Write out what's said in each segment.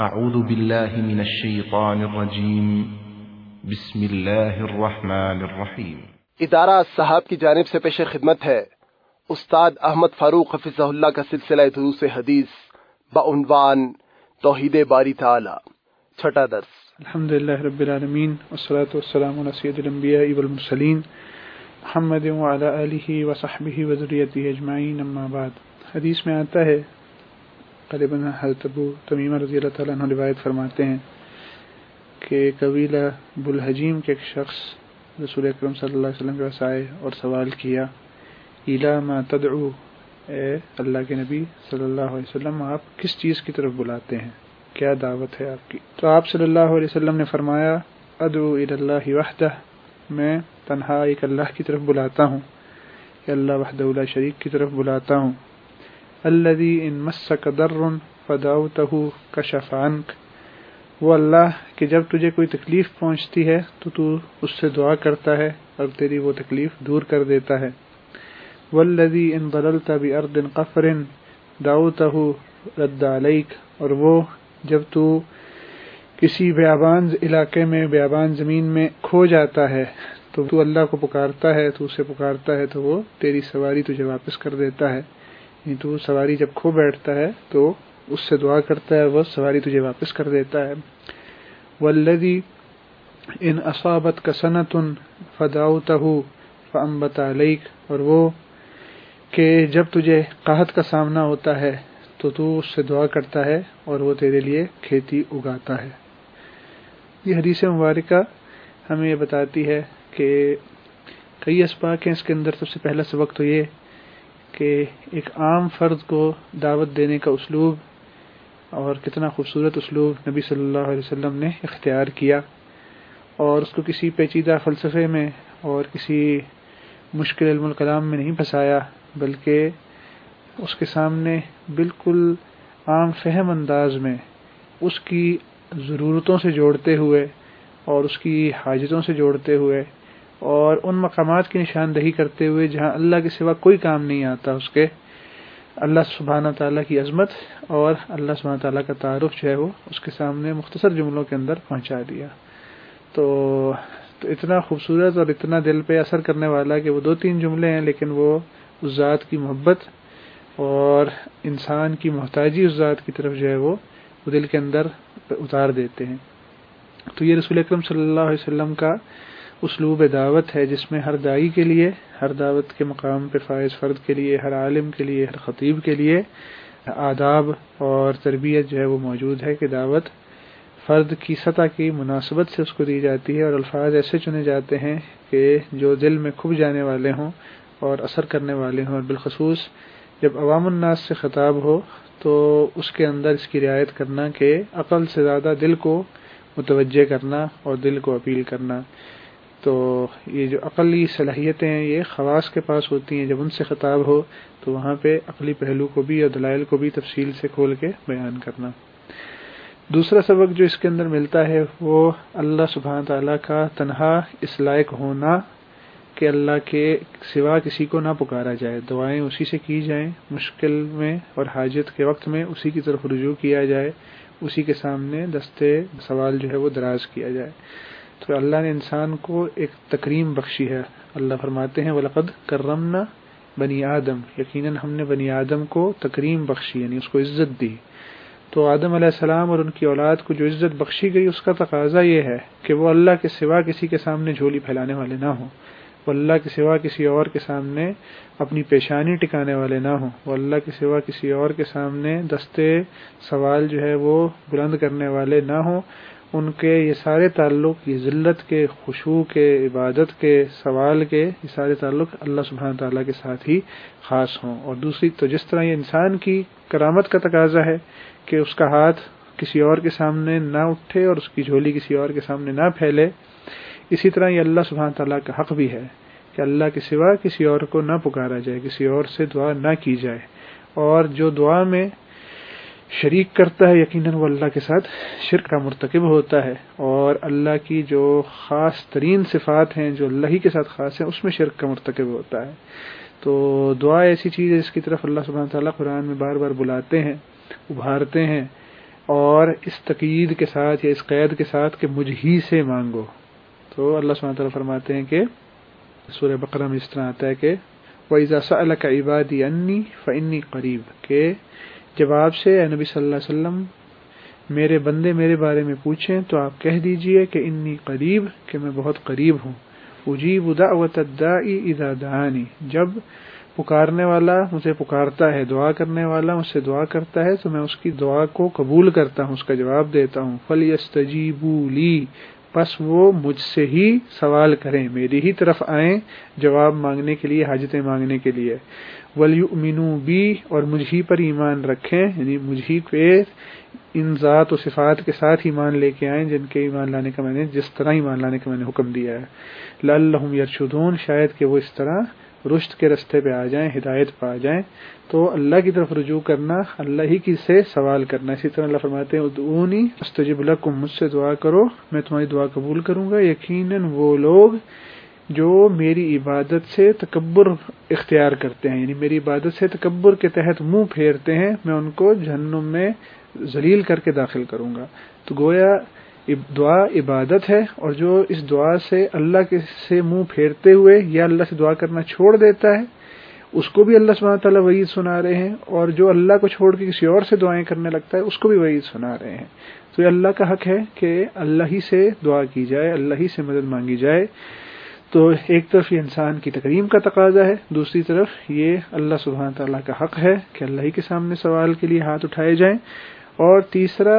اعوذ باللہ من الشیطان الرجیم بسم اللہ الرحمن الرحیم۔ ادارہ صاحب کی جانب سے پیش خدمت ہے استاد احمد فاروق حفظہ اللہ کا سلسلہ دروس حدیث بعنوان توحید باری تعالی، چھٹا درس۔ الحمدللہ رب العالمین والصلاة والسلام علی سید الانبیاء والمرسلین محمد وعلی آلہ وصحبہ وذریتہ اجمعین، اما بعد۔ حدیث میں آتا ہے، غالباً حضرت ابو تمیمہ رضی اللہ تعالیٰ عنہ روایت فرماتے ہیں کہ قبیلہ بلحجیم کے ایک شخص رسول اکرم صلی اللہ علیہ وسلم کے پاس آئے اور سوال کیا، اِلیٰ ما تدعو، اے اللہ کے نبی صلی اللہ علیہ وسلم آپ کس چیز کی طرف بلاتے ہیں، کیا دعوت ہے آپ کی؟ تو آپ صلی اللہ علیہ وسلم نے فرمایا، ادعو الی اللہ وحدہ، میں تنہا ایک اللہ کی طرف بلاتا ہوں، کہ اللہ وحدہ لا شریک کی طرف بلاتا ہوں۔ الذی ان مسک ضر فدعوتہ کشف عنک، وہ اللہ کہ جب تجھے کوئی تکلیف پہنچتی ہے تو اس سے دعا کرتا ہے اور تیری وہ تکلیف دور کر دیتا ہے۔ والذی ان ضللت بارض قفر دعوتہ رد علیک، اور وہ جب تو کسی بیابان علاقے میں، بیابان زمین میں کھو جاتا ہے تو اللہ کو پکارتا ہے، تو اسے پکارتا ہے تو وہ تیری سواری تجھے واپس کر دیتا ہے۔ یعنی تو سواری جب کھو بیٹھتا ہے تو اس سے دعا کرتا ہے، وہ سواری تجھے واپس کر دیتا ہے۔ والذی ان اصابتک سنۃ فدعوتہ فانبت علیک، اور وہ کہ جب تجھے قحط کا سامنا ہوتا ہے تو اس سے دعا کرتا ہے اور وہ تیرے لیے کھیتی اگاتا ہے۔ یہ حدیث مبارکہ ہمیں یہ بتاتی ہے کہ کئی اسباق ہیں اس کے اندر۔ سب سے پہلا سبق تو یہ کہ ایک عام فرد کو دعوت دینے کا اسلوب، اور کتنا خوبصورت اسلوب نبی صلی اللہ علیہ وسلم نے اختیار کیا، اور اس کو کسی پیچیدہ فلسفے میں اور کسی مشکل علم الکلام میں نہیں پھنسایا، بلکہ اس کے سامنے بالکل عام فہم انداز میں اس کی ضرورتوں سے جوڑتے ہوئے اور اس کی حاجتوں سے جوڑتے ہوئے اور ان مقامات کی نشاندہی کرتے ہوئے جہاں اللہ کے سوا کوئی کام نہیں آتا، اس کے اللہ سبحانہ تعالیٰ کی عظمت اور اللہ سبحانہ تعالیٰ کا تعارف جو ہے وہ اس کے سامنے مختصر جملوں کے اندر پہنچا دیا۔ تو اتنا خوبصورت اور اتنا دل پہ اثر کرنے والا کہ وہ 2-3 جملے ہیں، لیکن وہ اس ذات کی محبت اور انسان کی محتاجی اس ذات کی طرف جو ہے وہ دل کے اندر اتار دیتے ہیں۔ تو یہ رسول اکرم صلی اللہ علیہ وسلم کا اسلوب دعوت ہے، جس میں ہر داعی کے لیے، ہر دعوت کے مقام پہ فائز فرد کے لیے، ہر عالم کے لیے، ہر خطیب کے لیے آداب اور تربیت جو ہے وہ موجود ہے کہ دعوت فرد کی سطح کی مناسبت سے اس کو دی جاتی ہے، اور الفاظ ایسے چنے جاتے ہیں کہ جو دل میں کھب جانے والے ہوں اور اثر کرنے والے ہوں، اور بالخصوص جب عوام الناس سے خطاب ہو تو اس کے اندر اس کی رعایت کرنا کہ عقل سے زیادہ دل کو متوجہ کرنا اور دل کو اپیل کرنا۔ تو یہ جو عقلی صلاحیتیں ہیں یہ خواص کے پاس ہوتی ہیں، جب ان سے خطاب ہو تو وہاں پہ عقلی پہلو کو بھی اور دلائل کو بھی تفصیل سے کھول کے بیان کرنا۔ دوسرا سبق جو اس کے اندر ملتا ہے وہ اللہ سبحانہ تعالیٰ کا تنہا اس لائق ہونا کہ اللہ کے سوا کسی کو نہ پکارا جائے، دعائیں اسی سے کی جائیں، مشکل میں اور حاجت کے وقت میں اسی کی طرف رجوع کیا جائے، اسی کے سامنے دستے سوال جو ہے وہ دراز کیا جائے۔ تو اللہ نے انسان کو ایک تکریم بخشی ہے۔ اللہ فرماتے ہیں وَلَقَدْ كَرَّمْنَا بنی آدم، یقیناً ہم نے بنی آدم کو تکریم بخشی، یعنی اس کو عزت دی۔ تو آدم علیہ السلام اور ان کی اولاد کو جو عزت بخشی گئی اس کا تقاضا یہ ہے کہ وہ اللہ کے سوا کسی کے سامنے جھولی پھیلانے والے نہ ہوں، وہ اللہ کے سوا کسی اور کے سامنے اپنی پیشانی ٹکانے والے نہ ہوں، وہ اللہ کے سوا کسی اور کے سامنے دستے سوال جو ہے وہ بلند کرنے والے نہ ہوں۔ ان کے یہ سارے تعلق، یہ ذلت کے، خشوع کے، عبادت کے، سوال کے، یہ سارے تعلق اللہ سبحانہ تعالیٰ کے ساتھ ہی خاص ہوں۔ اور دوسری تو جس طرح یہ انسان کی کرامت کا تقاضا ہے کہ اس کا ہاتھ کسی اور کے سامنے نہ اٹھے اور اس کی جھولی کسی اور کے سامنے نہ پھیلے، اسی طرح یہ اللہ سبحانہ تعالیٰ کا حق بھی ہے کہ اللہ کے سوا کسی اور کو نہ پکارا جائے، کسی اور سے دعا نہ کی جائے، اور جو دعا میں شریک کرتا ہے یقیناً وہ اللہ کے ساتھ شرک کا مرتکب ہوتا ہے، اور اللہ کی جو خاص ترین صفات ہیں جو اللہ ہی کے ساتھ خاص ہیں اس میں شرک کا مرتکب ہوتا ہے۔ تو دعا ایسی چیز ہے جس کی طرف اللہ سبحانہ تعالیٰ قرآن میں بار بار بلاتے ہیں، ابھارتے ہیں، اور اس تقید کے ساتھ یا اس قید کے ساتھ کہ مجھ ہی سے مانگو. تو اللہ سبحانہ تعالیٰ فرماتے ہیں کہ سورہ بقرہ میں اس طرح آتا ہے کہ وَإِذَا سَأَلَكَ عِبَادِي عَنِّي فَإِنِّي قَرِيبٌ، کہ جب آپ سے اے نبی صلی اللہ علیہ وسلم میرے بندے میرے بارے میں پوچھیں تو آپ کہہ دیجئے کہ انی قریب، کہ میں بہت قریب ہوں. اجیب دعوت الداعی اذا دعانی، جب پکارنے والا مجھے پکارتا ہے، دعا کرنے والا مجھ سے دعا کرتا ہے تو میں اس کی دعا کو قبول کرتا ہوں، اس کا جواب دیتا ہوں. فَلْيَسْتَجِيبُوا لِي، پس وہ مجھ سے ہی سوال کریں، میری ہی طرف آئیں جواب مانگنے کے لیے، حاجتیں مانگنے کے لیے. وَلْيُؤْمِنُوا بِي، اور مجھ ہی پر ایمان رکھیں، یعنی مجھ ہی پہ ان ذات و صفات کے ساتھ ایمان لے کے آئیں جن کے ایمان لانے کا میں نے، جس طرح ایمان لانے کا میں نے حکم دیا ہے. لعلہم یرشدون، شاید کہ وہ اس طرح رشد کے رستے پہ آ جائیں، ہدایت پہ آ جائیں. تو اللہ کی طرف رجوع کرنا، اللہ ہی کی سے سوال کرنا. اسی طرح اللہ فرماتے ہیں ادعونی استجب لکم، مجھ سے دعا کرو میں تمہاری دعا قبول کروں گا. یقیناً وہ لوگ جو میری عبادت سے تکبر اختیار کرتے ہیں، یعنی میری عبادت سے تکبر کے تحت منہ پھیرتے ہیں، میں ان کو جہنم میں ذلیل کر کے داخل کروں گا. تو گویا دعا عبادت ہے، اور جو اس دعا سے اللہ کے سے منہ پھیرتے ہوئے یا اللہ سے دعا کرنا چھوڑ دیتا ہے اس کو بھی اللہ سبحانہ تعالیٰ وعید سنا رہے ہیں، اور جو اللہ کو چھوڑ کے کسی اور سے دعائیں کرنے لگتا ہے اس کو بھی وعید سنا رہے ہیں. تو یہ اللہ کا حق ہے کہ اللہ ہی سے دعا کی جائے، اللہ ہی سے مدد مانگی جائے. تو ایک طرف یہ انسان کی تکریم کا تقاضا ہے، دوسری طرف یہ اللہ سبحانہ تعالیٰ کا حق ہے کہ اللہ ہی کے سامنے سوال کے لیے ہاتھ اٹھائے جائیں. اور تیسرا،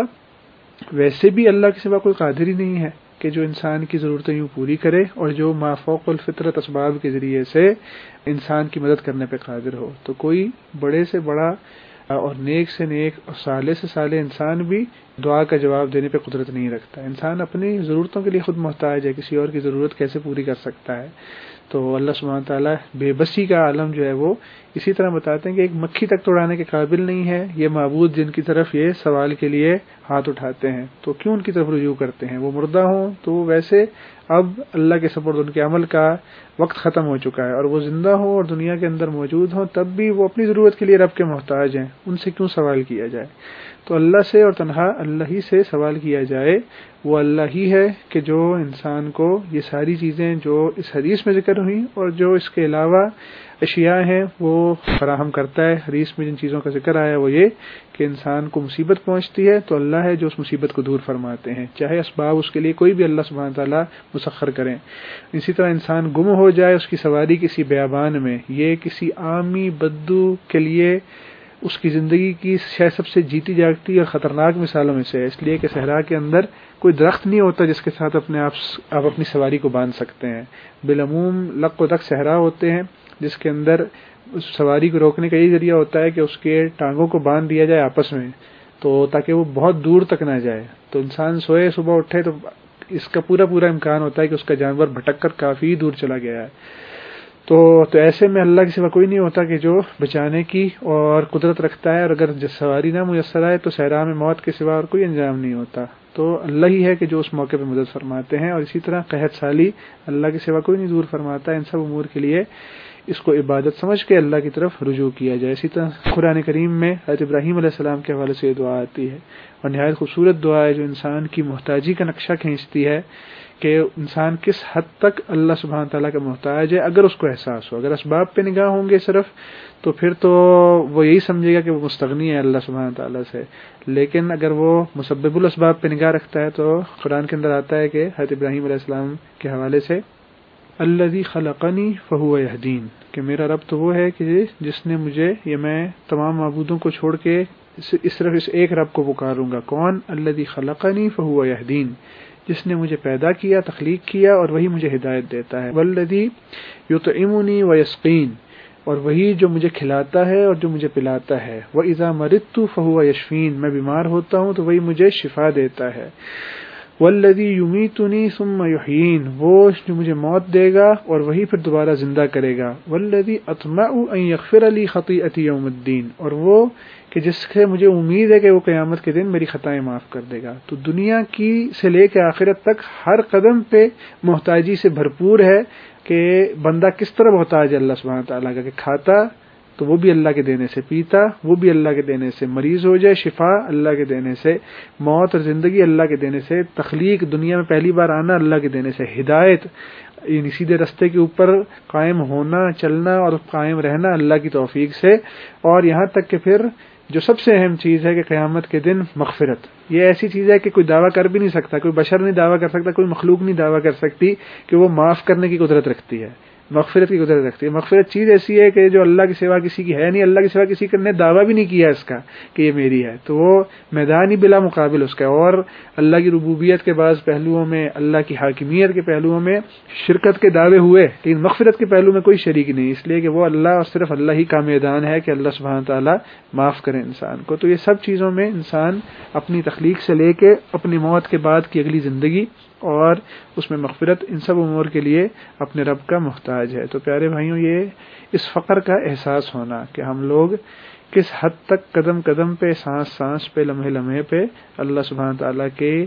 ویسے بھی اللہ کے سوا کوئی قادر ہی نہیں ہے کہ جو انسان کی ضرورتیں یوں پوری کرے اور جو ما فوق الفطرت اسباب کے ذریعے سے انسان کی مدد کرنے پہ قادر ہو. تو کوئی بڑے سے بڑا اور نیک سے نیک اور صالح سے صالح انسان بھی دعا کا جواب دینے پہ قدرت نہیں رکھتا. انسان اپنی ضرورتوں کے لیے خود محتاج ہے، کسی اور کی ضرورت کیسے پوری کر سکتا ہے. تو اللہ سبحانہ تعالیٰ بے بسی کا عالم جو ہے وہ اسی طرح بتاتے ہیں کہ ایک مکھی تک توڑانے کے قابل نہیں ہے یہ معبود جن کی طرف یہ سوال کے لیے ہاتھ اٹھاتے ہیں. تو کیوں ان کی طرف رجوع کرتے ہیں؟ وہ مردہ ہوں تو ویسے اب اللہ کے سپرد ان کے عمل کا وقت ختم ہو چکا ہے، اور وہ زندہ ہوں اور دنیا کے اندر موجود ہوں تب بھی وہ اپنی ضرورت کے لیے رب کے محتاج ہیں. ان سے کیوں سوال کیا جائے؟ تو اللہ سے اور تنہا اللہ ہی سے سوال کیا جائے. وہ اللہ ہی ہے کہ جو انسان کو یہ ساری چیزیں جو اس حدیث میں ذکر ہوئی اور جو اس کے علاوہ اشیاء ہیں وہ فراہم کرتا ہے. حدیث میں جن چیزوں کا ذکر آیا وہ یہ کہ انسان کو مصیبت پہنچتی ہے تو اللہ ہے جو اس مصیبت کو دور فرماتے ہیں، چاہے اسباب اس کے لیے کوئی بھی اللہ سبحانہ تعالیٰ مسخر کریں. اسی طرح انسان گم ہو جائے اس کی سواری کسی بیابان میں، یہ کسی عامی بدو کے لیے اس کی زندگی کی شاید سب سے جیتی جاگتی اور خطرناک مثالوں میں سے ہے، اس لیے کہ صحرا کے اندر کوئی درخت نہیں ہوتا جس کے ساتھ آپ اپنی سواری کو باندھ سکتے ہیں. بالعموم لق و دق صحرا ہوتے ہیں جس کے اندر اس سواری کو روکنے کا یہی ذریعہ ہوتا ہے کہ اس کے ٹانگوں کو باندھ دیا جائے آپس میں، تو تاکہ وہ بہت دور تک نہ جائے. تو انسان سوئے صبح اٹھے تو اس کا پورا امکان ہوتا ہے کہ اس کا جانور بھٹک کر کافی دور چلا گیا ہے. تو ایسے میں اللہ کے سوا کوئی نہیں ہوتا کہ جو بچانے کی اور قدرت رکھتا ہے، اور اگر سواری نہ میسر آئے تو صحرا میں موت کے سوا اور کوئی انجام نہیں ہوتا. تو اللہ ہی ہے کہ جو اس موقع پہ مدد فرماتے ہیں، اور اسی طرح قحط سالی اللہ کے سوا کوئی نہیں دور فرماتا ہے. ان سب امور کے لیے اس کو عبادت سمجھ کے اللہ کی طرف رجوع کیا جائے. اسی طرح قرآن کریم میں حضرت ابراہیم علیہ السلام کے حوالے سے یہ دعا آتی ہے، اور نہایت خوبصورت دعا ہے جو انسان کی محتاجی کا نقشہ کھینچتی ہے کہ انسان کس حد تک اللہ سبحانہ تعالیٰ کا محتاج ہے. اگر اس کو احساس ہو، اگر اسباب پہ نگاہ ہوں گے صرف، تو پھر تو وہ یہی سمجھے گا کہ وہ مستغنی ہے اللہ سبحانہ تعالیٰ سے. لیکن اگر وہ مسبب الاسباب پہ نگاہ رکھتا ہے تو قرآن کے اندر آتا ہے کہ حضرت ابراہیم علیہ السلام کے حوالے سے الذی خلقنی فہو یہدین، کہ میرا رب تو وہ ہے کہ جس نے مجھے، یہ میں تمام معبودوں کو چھوڑ کے صرف اس ایک رب کو پکاروں گا. کون؟ الذی خلقنی فہو یہدین، جس نے مجھے پیدا کیا، تخلیق کیا، اور وہی مجھے ہدایت دیتا ہے. والذی یطعمنی ویسقین، اور وہی جو مجھے کھلاتا ہے اور جو مجھے پلاتا ہے. وَإِذَا مَرِضْتُ فَهُوَ يَشْفِينِ، میں بیمار ہوتا ہوں تو وہی مجھے شفا دیتا ہے. وَالَّذِي يُمِيتُنِي ثُمَّ يُحْيِينِ، وہ جو مجھے موت دے گا اور وہی پھر دوبارہ زندہ کرے گا. وَالَّذِي أَطْمَعُ أَن يَغْفِرَ لِي خَطِيئَتِي يَوْمَ الدِّينِ، اور وہ کہ جس سے مجھے امید ہے کہ وہ قیامت کے دن میری خطائیں معاف کر دے گا. تو دنیا کی سے لے کے آخرت تک ہر قدم پہ محتاجی سے بھرپور ہے کہ بندہ کس طرح محتاج ہے اللہ سبحانہ تعالیٰ کا، کہ کھاتا تو وہ بھی اللہ کے دینے سے، پیتا وہ بھی اللہ کے دینے سے، مریض ہو جائے شفا اللہ کے دینے سے، موت اور زندگی اللہ کے دینے سے، تخلیق دنیا میں پہلی بار آنا اللہ کے دینے سے، ہدایت یعنی سیدھے رستے کے اوپر قائم ہونا، چلنا اور قائم رہنا اللہ کی توفیق سے، اور یہاں تک کہ پھر جو سب سے اہم چیز ہے کہ قیامت کے دن مغفرت، یہ ایسی چیز ہے کہ کوئی دعویٰ کر بھی نہیں سکتا، کوئی بشر نہیں دعویٰ کر سکتا، کوئی مخلوق نہیں دعویٰ کر سکتی کہ وہ معاف کرنے کی قدرت رکھتی ہے، مغفرت کی قدرت رکھتی ہے۔ مغفرت چیز ایسی ہے کہ جو اللہ کے سوا کسی کی ہے نہیں، اللہ کے سوا کسی نے دعویٰ بھی نہیں کیا اس کا کہ یہ میری ہے، تو وہ میدان ہی بلا مقابل اس کا، اور اللہ کی ربوبیت کے بعض پہلوؤں میں، اللہ کی حاکمیت کے پہلوؤں میں شرکت کے دعوے ہوئے، لیکن مغفرت کے پہلو میں کوئی شریک نہیں، اس لیے کہ وہ اللہ اور صرف اللہ ہی کا میدان ہے کہ اللہ سبحانہ تعالیٰ معاف کرے انسان کو۔ تو یہ سب چیزوں میں انسان اپنی تخلیق سے لے کے اپنی موت کے بعد کی اگلی زندگی اور اس میں مغفرت، ان سب امور کے لیے اپنے رب کا محتاج ہے۔ تو پیارے بھائیوں، یہ اس فقر کا احساس ہونا کہ ہم لوگ کس حد تک قدم قدم پہ، سانس سانس پہ، لمحے لمحے پہ اللہ سبحانہ تعالیٰ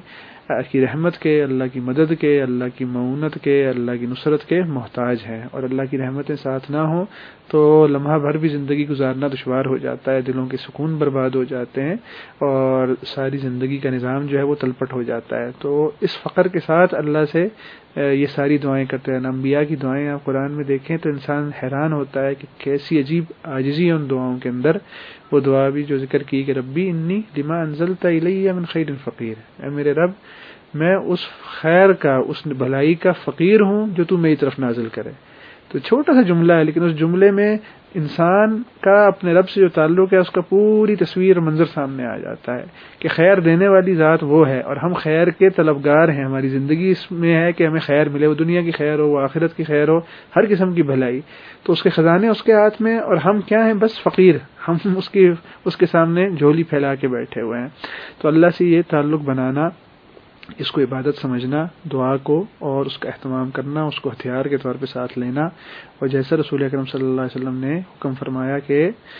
کی رحمت کے، اللہ کی مدد کے، اللہ کی معونت کے، اللہ کی نصرت کے محتاج ہیں، اور اللہ کی رحمتیں ساتھ نہ ہوں تو لمحہ بھر بھی زندگی گزارنا دشوار ہو جاتا ہے، دلوں کے سکون برباد ہو جاتے ہیں، اور ساری زندگی کا نظام جو ہے وہ تلپٹ ہو جاتا ہے۔ تو اس فقر کے ساتھ اللہ سے یہ ساری دعائیں کرتے ہیں۔ انبیاء کی دعائیں آپ قرآن میں دیکھیں تو انسان حیران ہوتا ہے کہ کیسی عجیب عاجزی ہے ان دعاؤں کے اندر۔ وہ دعا بھی جو ذکر کی کہ ربی انی لما انزلت الی من خیر فقیر، اے میرے رب میں اس خیر کا، اس بھلائی کا فقیر ہوں جو تو میری طرف نازل کرے۔ تو چھوٹا سا جملہ ہے، لیکن اس جملے میں انسان کا اپنے رب سے جو تعلق ہے اس کا پوری تصویر منظر سامنے آ جاتا ہے کہ خیر دینے والی ذات وہ ہے، اور ہم خیر کے طلبگار ہیں، ہماری زندگی اس میں ہے کہ ہمیں خیر ملے، وہ دنیا کی خیر ہو، وہ آخرت کی خیر ہو، ہر قسم کی بھلائی، تو اس کے خزانے اس کے ہاتھ میں، اور ہم کیا ہیں؟ بس فقیر، ہم اس کے سامنے جھولی پھیلا کے بیٹھے ہوئے ہیں۔ تو اللہ سے یہ تعلق بنانا، اس کو عبادت سمجھنا، دعا کو اور اس کا اہتمام کرنا، اس کو ہتھیار کے طور پہ ساتھ لینا، اور جیسا رسول اکرم صلی اللہ علیہ وسلم نے حکم فرمایا کہ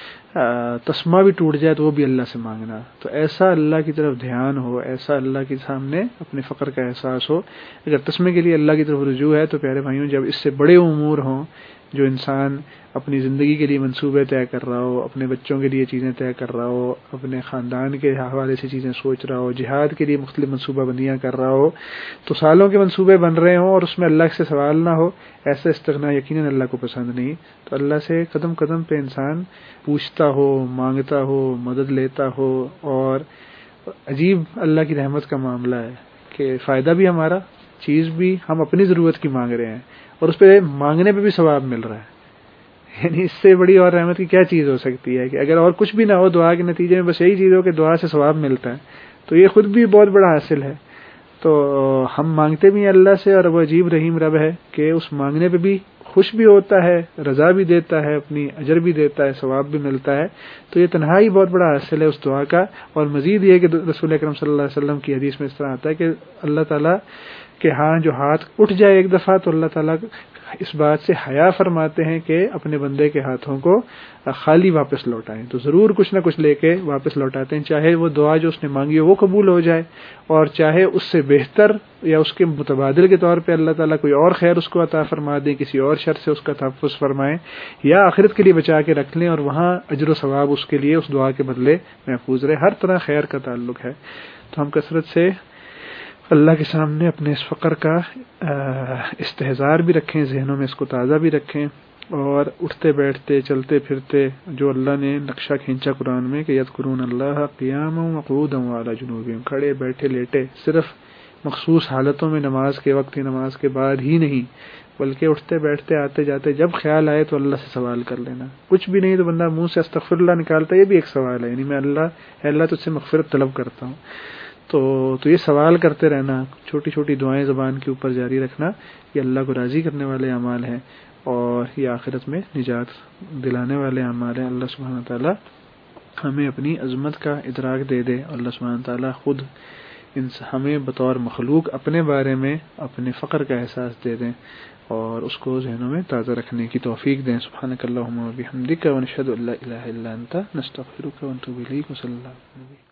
تسمہ بھی ٹوٹ جائے تو وہ بھی اللہ سے مانگنا، تو ایسا اللہ کی طرف دھیان ہو، ایسا اللہ کے سامنے اپنے فقر کا احساس ہو۔ اگر تسمے کے لیے اللہ کی طرف رجوع ہے تو پیارے بھائیوں، جب اس سے بڑے امور ہوں جو انسان اپنی زندگی کے لیے منصوبے طے کر رہا ہو، اپنے بچوں کے لیے چیزیں طے کر رہا ہو، اپنے خاندان کے حوالے سے چیزیں سوچ رہا ہو، جہاد کے لیے مختلف منصوبہ بندیاں کر رہا ہو، تو سالوں کے منصوبے بن رہے ہوں اور اس میں اللہ سے سوال نہ ہو، ایسا استغنا یقیناً اللہ کو پسند نہیں۔ تو اللہ سے قدم قدم پہ انسان پوچھتا ہو، مانگتا ہو، مدد لیتا ہو، اور عجیب اللہ کی رحمت کا معاملہ ہے کہ فائدہ بھی ہمارا، چیز بھی ہم اپنی ضرورت کی مانگ رہے ہیں، اور اس پہ مانگنے پہ بھی ثواب مل رہا ہے۔ یعنی اس سے بڑی اور رحمت کی کیا چیز ہو سکتی ہے کہ اگر اور کچھ بھی نہ ہو، دعا کے نتیجے میں بس یہی چیز ہو کہ دعا سے ثواب ملتا ہے، تو یہ خود بھی بہت بڑا حاصل ہے۔ تو ہم مانگتے بھی ہیں اللہ سے، اور وہ عجیب رحیم رب ہے کہ اس مانگنے پہ بھی خوش بھی ہوتا ہے، رضا بھی دیتا ہے، اپنی اجر بھی دیتا ہے، ثواب بھی ملتا ہے۔ تو یہ تنہائی بہت بڑا حاصل ہے اس دعا کا۔ اور مزید یہ کہ رسول اکرم صلی اللہ علیہ وسلم کی حدیث میں اس طرح آتا ہے کہ اللہ تعالیٰ کے ہاں جو ہاتھ اٹھ جائے ایک دفعہ تو اللہ تعالیٰ اس بات سے حیا فرماتے ہیں کہ اپنے بندے کے ہاتھوں کو خالی واپس لوٹائیں، تو ضرور کچھ نہ کچھ لے کے واپس لوٹاتے ہیں، چاہے وہ دعا جو اس نے مانگی ہو وہ قبول ہو جائے، اور چاہے اس سے بہتر یا اس کے متبادل کے طور پہ اللہ تعالیٰ کوئی اور خیر اس کو عطا فرما دیں، کسی اور شر سے اس کا تحفظ فرمائیں، یا آخرت کے لیے بچا کے رکھ لیں اور وہاں اجر و ثواب اس کے لیے اس دعا کے بدلے محفوظ رہے۔ ہر طرح خیر کا تعلق ہے۔ تو ہم کثرت سے اللہ کے سامنے اپنے اس فقر کا استحضار بھی رکھیں، ذہنوں میں اس کو تازہ بھی رکھیں، اور اٹھتے بیٹھتے چلتے پھرتے جو اللہ نے نقشہ کھینچا قرآن میں کہ یذکرون اللہ قیاما وقعودا وعلی جنوبہم، کھڑے بیٹھے لیٹے، صرف مخصوص حالتوں میں، نماز کے وقت، نماز کے بعد ہی نہیں، بلکہ اٹھتے بیٹھتے آتے جاتے جب خیال آئے تو اللہ سے سوال کر لینا۔ کچھ بھی نہیں تو بندہ منہ سے استغفر اللہ نکالتا ہے، یہ بھی ایک سوال ہے، یعنی میں اللہ تجھ سے مغفرت طلب کرتا ہوں۔ تو یہ سوال کرتے رہنا، چھوٹی چھوٹی دعائیں زبان کے اوپر جاری رکھنا، یہ اللہ کو راضی کرنے والے اعمال ہیں، اور یہ آخرت میں نجات دلانے والے اعمال ہیں۔ اللہ سبحانہ تعالیٰ ہمیں اپنی عظمت کا ادراک دے دے، اللہ سبحانہ تعالیٰ خود ہمیں بطور مخلوق اپنے بارے میں اپنے فقر کا احساس دے دیں، اور اس کو ذہنوں میں تازہ رکھنے کی توفیق دیں۔ سبحانک اللہم و بحمدک ونشہد ان لا الہ الا انت نستغفرک ونتوب الیک، وصلی اللہ علیہ وسلم۔